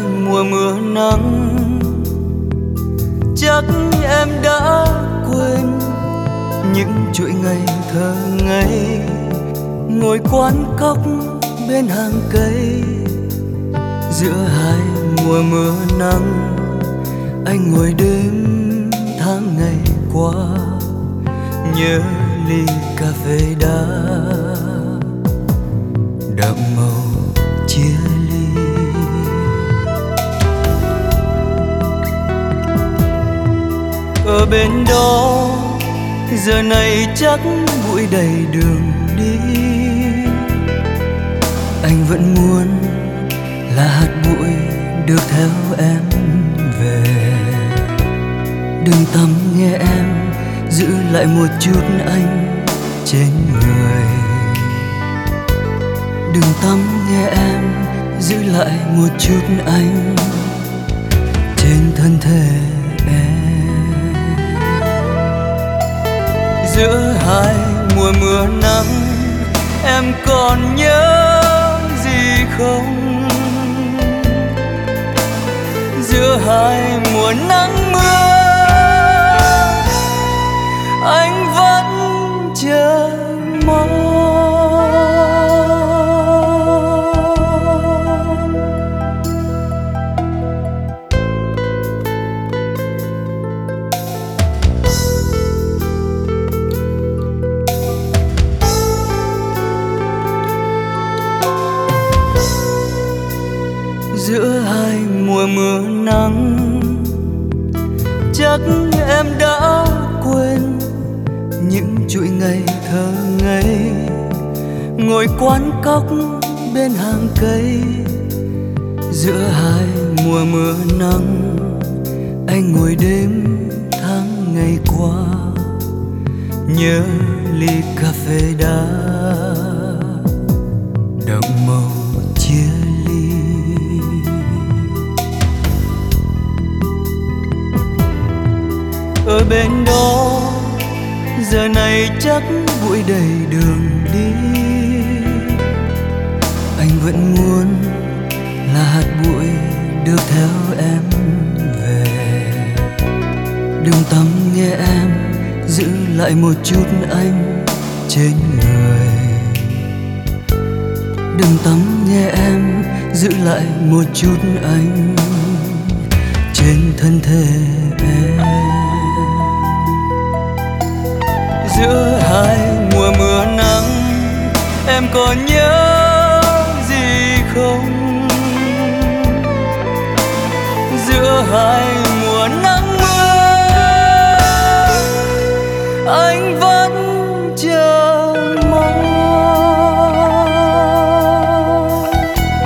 mùa mưa nắng, chắc em đã quên những chuỗi ngày thơ ngây, ngồi quán cóc bên hàng cây. Giữa hai mùa mưa nắng, anh ngồi đêm tháng ngày qua, nhớ ly cà phê đá đậm màu chia ly. Ở bên đó giờ này chắc bụi đầy đường đi, anh vẫn muốn là hạt bụi được theo em về. Đừng tắm nghe em, giữ lại một chút anh trên người. Đừng tắm nghe em, giữ lại một chút anh trên thân thể em. Giữa hai mùa mưa nắng, em còn nhớ gì không? Giữa hai mùa nắng mưa, anh vẫn chờ mong. Giữa hai mùa mưa nắng, chắc em đã quên những chuỗi ngày thơ ngây, ngồi quán cóc bên hàng cây. Giữa hai mùa mưa nắng, anh ngồi đêm tháng ngày qua, nhớ ly cà phê đá đậm màu chia ly. Ở bên đó giờ này chắc bụi đầy đường đi, anh vẫn muốn là hạt bụi được theo em về. Đừng tắm nghe em, giữ lại một chút anh trên người. Đừng tắm nghe em, giữ lại một chút anh trên thân thể em. Giữa hai mùa mưa nắng, em có nhớ gì không? Giữa hai mùa nắng mưa, anh vẫn chờ mong.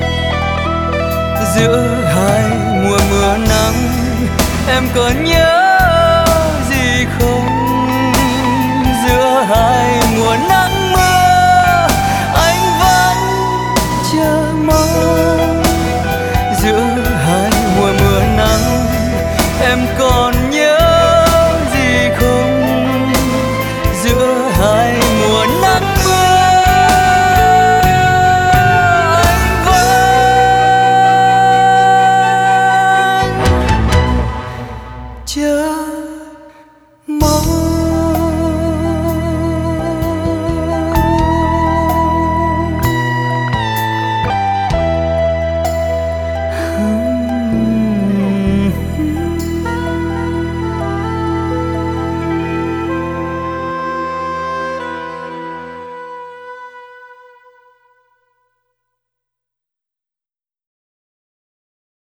Giữa hai mùa mưa nắng, em có nhớ